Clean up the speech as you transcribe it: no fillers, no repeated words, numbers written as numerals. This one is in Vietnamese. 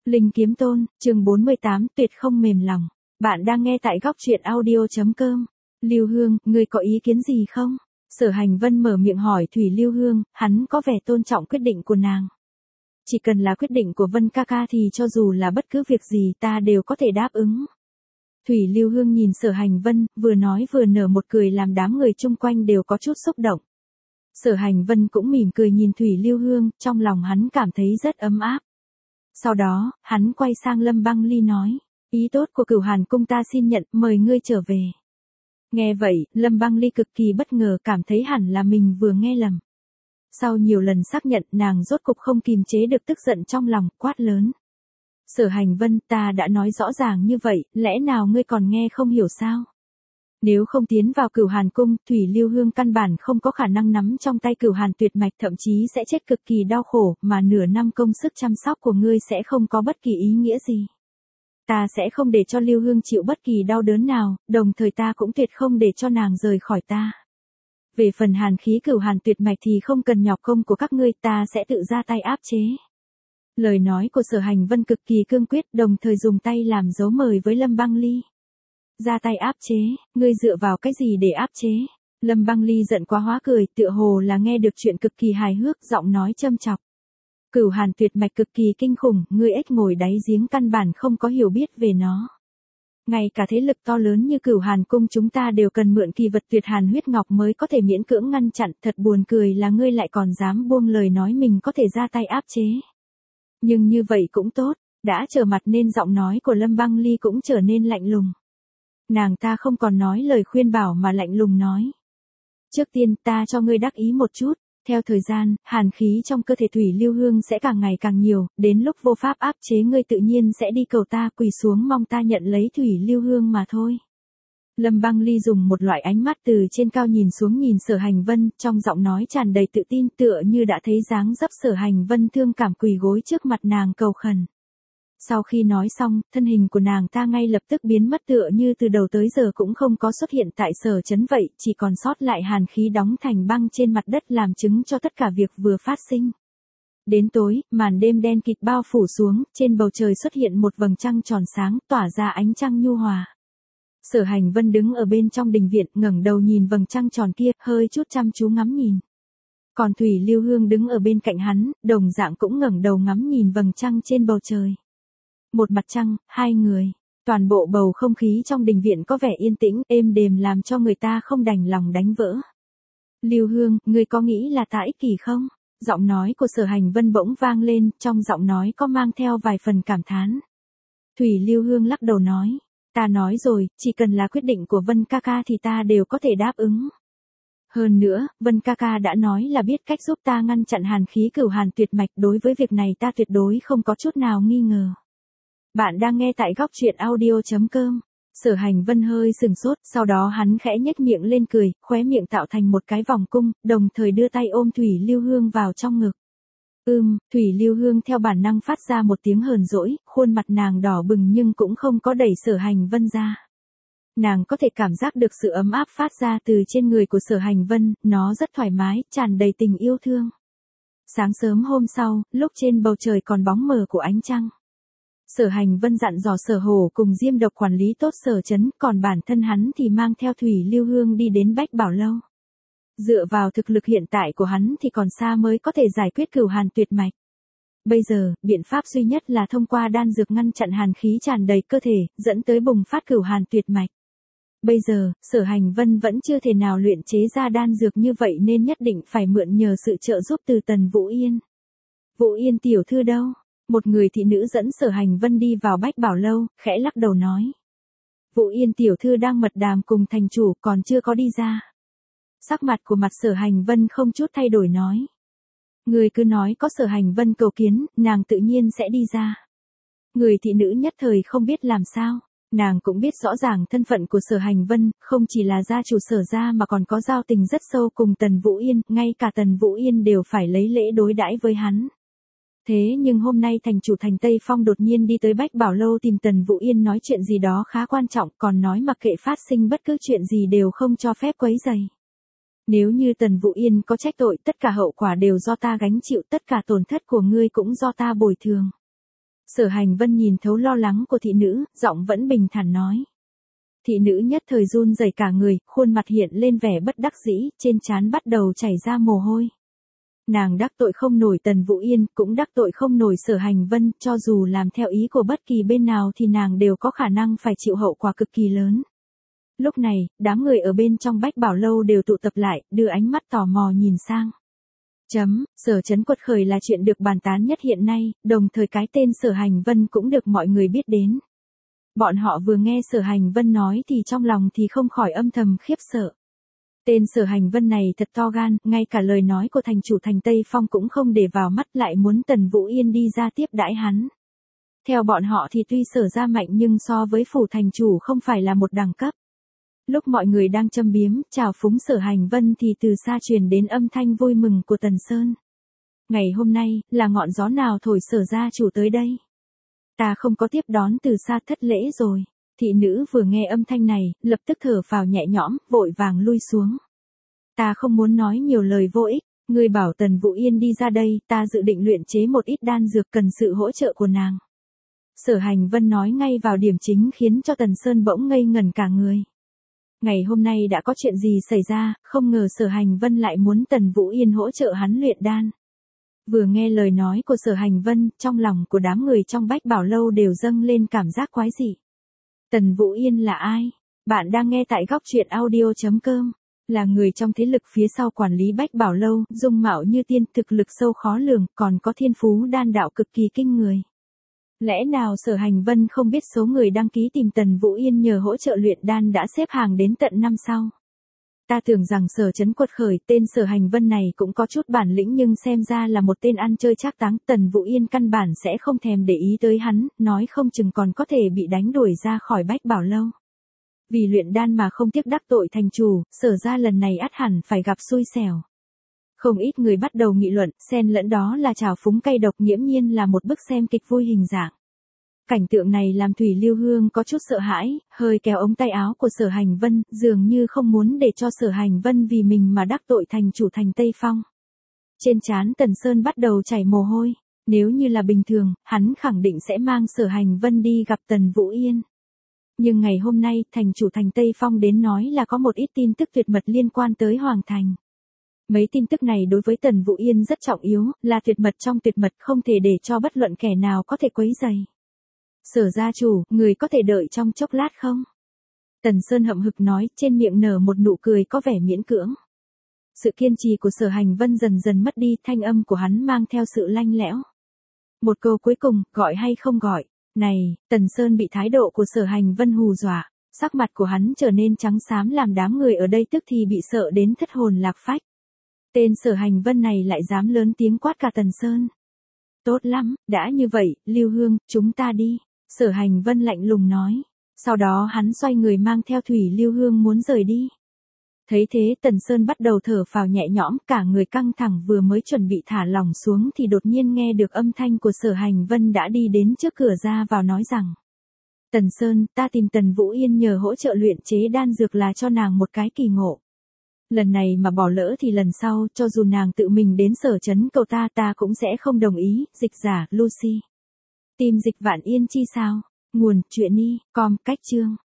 Linh Kiếm Tôn, chương 48, tuyệt không mềm lòng. Bạn đang nghe tại góc truyện audio.com. Lưu Hương, ngươi có ý kiến gì không? Sở Hành Vân mở miệng hỏi Thủy Lưu Hương, hắn có vẻ tôn trọng quyết định của nàng. Chỉ cần là quyết định của Vân ca ca thì cho dù là bất cứ việc gì ta đều có thể đáp ứng. Thủy Lưu Hương nhìn Sở Hành Vân, vừa nói vừa nở một cười làm đám người chung quanh đều có chút xúc động. Sở Hành Vân cũng mỉm cười nhìn Thủy Lưu Hương, trong lòng hắn cảm thấy rất ấm áp. Sau đó, hắn quay sang Lâm Băng Ly nói, ý tốt của Cửu Hàn Cung ta xin nhận, mời ngươi trở về. Nghe vậy, Lâm Băng Ly cực kỳ bất ngờ cảm thấy hẳn là mình vừa nghe lầm. Sau nhiều lần xác nhận nàng rốt cục không kìm chế được tức giận trong lòng, quát lớn. Sở Hành Vân, ta đã nói rõ ràng như vậy, lẽ nào ngươi còn nghe không hiểu sao? Nếu không tiến vào Cửu Hàn Cung, Thủy Lưu Hương căn bản không có khả năng nắm trong tay Cửu Hàn tuyệt mạch, thậm chí sẽ chết cực kỳ đau khổ, mà nửa năm công sức chăm sóc của ngươi sẽ không có bất kỳ ý nghĩa gì. Ta sẽ không để cho Lưu Hương chịu bất kỳ đau đớn nào, đồng thời ta cũng tuyệt không để cho nàng rời khỏi ta. Về phần hàn khí Cửu Hàn tuyệt mạch thì không cần nhọc công của các ngươi, ta sẽ tự ra tay áp chế. Lời nói của Sở Hành Vân cực kỳ cương quyết, đồng thời dùng tay làm dấu mời với Lâm Băng Ly. Ra tay áp chế, ngươi dựa vào cái gì để áp chế? Lâm Băng Ly giận quá hóa cười, tựa hồ là nghe được chuyện cực kỳ hài hước, giọng nói châm chọc. Cửu Hàn tuyệt mạch cực kỳ kinh khủng, ngươi ếch ngồi đáy giếng căn bản không có hiểu biết về nó. Ngay cả thế lực to lớn như Cửu Hàn Cung chúng ta đều cần mượn kỳ vật tuyệt hàn huyết ngọc mới có thể miễn cưỡng ngăn chặn, thật buồn cười là ngươi lại còn dám buông lời nói mình có thể ra tay áp chế. Nhưng như vậy cũng tốt, đã trở mặt nên giọng nói của Lâm Băng Ly cũng trở nên lạnh lùng. Nàng ta không còn nói lời khuyên bảo mà lạnh lùng nói. Trước tiên ta cho ngươi đắc ý một chút, theo thời gian, hàn khí trong cơ thể Thủy Lưu Hương sẽ càng ngày càng nhiều, đến lúc vô pháp áp chế ngươi tự nhiên sẽ đi cầu ta quỳ xuống mong ta nhận lấy Thủy Lưu Hương mà thôi. Lâm Băng Ly dùng một loại ánh mắt từ trên cao nhìn xuống nhìn Sở Hành Vân, trong giọng nói tràn đầy tự tin tựa như đã thấy dáng dấp Sở Hành Vân thương cảm quỳ gối trước mặt nàng cầu khẩn. Sau khi nói xong, thân hình của nàng ta ngay lập tức biến mất tựa như từ đầu tới giờ cũng không có xuất hiện tại Sở Trấn vậy, chỉ còn sót lại hàn khí đóng thành băng trên mặt đất làm chứng cho tất cả việc vừa phát sinh. Đến tối, màn đêm đen kịt bao phủ xuống, trên bầu trời xuất hiện một vầng trăng tròn sáng, tỏa ra ánh trăng nhu hòa. Sở Hành Vân đứng ở bên trong đình viện, ngẩng đầu nhìn vầng trăng tròn kia, hơi chút chăm chú ngắm nhìn. Còn Thủy Lưu Hương đứng ở bên cạnh hắn, đồng dạng cũng ngẩng đầu ngắm nhìn vầng trăng trên bầu trời. Một mặt trăng, hai người, toàn bộ bầu không khí trong đình viện có vẻ yên tĩnh, êm đềm làm cho người ta không đành lòng đánh vỡ. Lưu Hương, ngươi có nghĩ là ta ích kỷ không? Giọng nói của Sở Hành Vân bỗng vang lên, trong giọng nói có mang theo vài phần cảm thán. Thủy Lưu Hương lắc đầu nói, ta nói rồi, chỉ cần là quyết định của Vân ca ca thì ta đều có thể đáp ứng. Hơn nữa, Vân ca ca đã nói là biết cách giúp ta ngăn chặn hàn khí Cửu Hàn tuyệt mạch, đối với việc này ta tuyệt đối không có chút nào nghi ngờ. Bạn đang nghe tại góc truyện audio.com. Sở Hành Vân hơi sừng sốt, sau đó hắn khẽ nhếch miệng lên cười, khóe miệng tạo thành một cái vòng cung, đồng thời đưa tay ôm Thủy Lưu Hương vào trong ngực. Thủy Lưu Hương theo bản năng phát ra một tiếng hờn dỗi, khuôn mặt nàng đỏ bừng nhưng cũng không có đẩy Sở Hành Vân ra. Nàng có thể cảm giác được sự ấm áp phát ra từ trên người của Sở Hành Vân, nó rất thoải mái, tràn đầy tình yêu thương. Sáng sớm hôm sau, lúc trên bầu trời còn bóng mờ của ánh trăng. Sở Hành Vân dặn dò Sở Hổ cùng Diêm Độc quản lý tốt Sở Trấn, còn bản thân hắn thì mang theo Thủy Lưu Hương đi đến Bách Bảo Lâu. Dựa vào thực lực hiện tại của hắn thì còn xa mới có thể giải quyết Cửu Hàn tuyệt mạch. Bây giờ, biện pháp duy nhất là thông qua đan dược ngăn chặn hàn khí tràn đầy cơ thể, dẫn tới bùng phát Cửu Hàn tuyệt mạch. Bây giờ, Sở Hành Vân vẫn chưa thể nào luyện chế ra đan dược như vậy nên nhất định phải mượn nhờ sự trợ giúp từ Tần Vũ Yên. Vũ Yên tiểu thư đâu? Một người thị nữ dẫn Sở Hành Vân đi vào Bách Bảo Lâu, khẽ lắc đầu nói. Vũ Yên tiểu thư đang mật đàm cùng thành chủ, còn chưa có đi ra. Sắc mặt của mặt Sở Hành Vân không chút thay đổi nói. Người cứ nói có Sở Hành Vân cầu kiến, nàng tự nhiên sẽ đi ra. Người thị nữ nhất thời không biết làm sao. Nàng cũng biết rõ ràng thân phận của Sở Hành Vân, không chỉ là gia chủ Sở gia mà còn có giao tình rất sâu cùng Tần Vũ Yên, ngay cả Tần Vũ Yên đều phải lấy lễ đối đãi với hắn. Thế nhưng hôm nay thành chủ thành Tây Phong đột nhiên đi tới Bách Bảo Lâu tìm Tần Vũ Yên nói chuyện gì đó khá quan trọng, còn nói mặc kệ phát sinh bất cứ chuyện gì đều không cho phép quấy rầy. Nếu như Tần Vũ Yên có trách tội, tất cả hậu quả đều do ta gánh chịu, tất cả tổn thất của ngươi cũng do ta bồi thường. Sở Hành Vân nhìn thấu lo lắng của thị nữ, giọng vẫn bình thản nói. Thị nữ nhất thời run rẩy cả người, khuôn mặt hiện lên vẻ bất đắc dĩ, trên trán bắt đầu chảy ra mồ hôi. Nàng đắc tội không nổi Tần Vũ Yên, cũng đắc tội không nổi Sở Hành Vân, cho dù làm theo ý của bất kỳ bên nào thì nàng đều có khả năng phải chịu hậu quả cực kỳ lớn. Lúc này, đám người ở bên trong Bách Bảo Lâu đều tụ tập lại, đưa ánh mắt tò mò nhìn sang. Sở trấn quật khởi là chuyện được bàn tán nhất hiện nay, đồng thời cái tên Sở Hành Vân cũng được mọi người biết đến. Bọn họ vừa nghe Sở Hành Vân nói thì trong lòng thì không khỏi âm thầm khiếp sợ. Tên Sở Hành Vân này thật to gan, ngay cả lời nói của thành chủ thành Tây Phong cũng không để vào mắt, lại muốn Tần Vũ Yên đi ra tiếp đãi hắn. Theo bọn họ thì tuy Sở gia mạnh nhưng so với phủ thành chủ không phải là một đẳng cấp. Lúc mọi người đang châm biếm, chào phúng Sở Hành Vân thì từ xa truyền đến âm thanh vui mừng của Tần Sơn. Ngày hôm nay, là ngọn gió nào thổi Sở gia chủ tới đây? Ta không có tiếp đón từ xa thất lễ rồi. Thị nữ vừa nghe âm thanh này, lập tức thở phào nhẹ nhõm, vội vàng lui xuống. Ta không muốn nói nhiều lời vô ích, ngươi bảo Tần Vũ Yên đi ra đây, ta dự định luyện chế một ít đan dược cần sự hỗ trợ của nàng. Sở Hành Vân nói ngay vào điểm chính khiến cho Tần Sơn bỗng ngây ngẩn cả người. Ngày hôm nay đã có chuyện gì xảy ra, không ngờ Sở Hành Vân lại muốn Tần Vũ Yên hỗ trợ hắn luyện đan. Vừa nghe lời nói của Sở Hành Vân, trong lòng của đám người trong Bách Bảo Lâu đều dâng lên cảm giác quái dị. Tần Vũ Yên là ai? Bạn đang nghe tại góc truyện audio.com. Là người trong thế lực phía sau quản lý Bách Bảo Lâu, dung mạo như tiên, thực lực sâu khó lường, còn có thiên phú đan đạo cực kỳ kinh người. Lẽ nào Sở Hành Vân không biết số người đăng ký tìm Tần Vũ Yên nhờ hỗ trợ luyện đan đã xếp hàng đến tận năm sau? Ta tưởng rằng Sở trấn quật khởi, tên Sở Hành Vân này cũng có chút bản lĩnh nhưng xem ra là một tên ăn chơi trác táng. Tần Vũ Yên căn bản sẽ không thèm để ý tới hắn, nói không chừng còn có thể bị đánh đuổi ra khỏi Bách Bảo Lâu. Vì luyện đan mà không tiếc đắc tội thành chủ, Sở ra lần này ắt hẳn phải gặp xui xẻo. Không ít người bắt đầu nghị luận, xen lẫn đó là trào phúng cay độc, nghiễm nhiên là một bức xem kịch vui hình dạng. Cảnh tượng này làm Thủy Lưu Hương có chút sợ hãi, hơi kéo ống tay áo của Sở Hành Vân, dường như không muốn để cho Sở Hành Vân vì mình mà đắc tội thành chủ thành Tây Phong. Trên trán Tần Sơn bắt đầu chảy mồ hôi, nếu như là bình thường, hắn khẳng định sẽ mang Sở Hành Vân đi gặp Tần Vũ Yên. Nhưng ngày hôm nay, thành chủ thành Tây Phong đến nói là có một ít tin tức tuyệt mật liên quan tới Hoàng Thành. Mấy tin tức này đối với Tần Vũ Yên rất trọng yếu, là tuyệt mật trong tuyệt mật, không thể để cho bất luận kẻ nào có thể quấy rầy. Sở gia chủ, người có thể đợi trong chốc lát không? Tần Sơn hậm hực nói, trên miệng nở một nụ cười có vẻ miễn cưỡng. Sự kiên trì của Sở Hành Vân dần dần mất đi, thanh âm của hắn mang theo sự lanh lẽo. Một câu cuối cùng, gọi hay không gọi? Này, Tần Sơn bị thái độ của Sở Hành Vân hù dọa, sắc mặt của hắn trở nên trắng xám làm đám người ở đây tức thì bị sợ đến thất hồn lạc phách. Tên Sở Hành Vân này lại dám lớn tiếng quát cả Tần Sơn. Tốt lắm, đã như vậy, Lưu Hương, chúng ta đi. Sở Hành Vân lạnh lùng nói. Sau đó hắn xoay người mang theo Thủy Lưu Hương muốn rời đi. Thấy thế Tần Sơn bắt đầu thở phào nhẹ nhõm, cả người căng thẳng vừa mới chuẩn bị thả lỏng xuống thì đột nhiên nghe được âm thanh của Sở Hành Vân đã đi đến trước cửa ra vào nói rằng. Tần Sơn, ta tìm Tần Vũ Yên nhờ hỗ trợ luyện chế đan dược là cho nàng một cái kỳ ngộ. Lần này mà bỏ lỡ thì lần sau, cho dù nàng tự mình đến Sở trấn cầu ta cũng sẽ không đồng ý. Dịch giả, Lucy. Tìm Dịch Vạn Yên chi sao? Nguồn, truyện y, com, cách chương.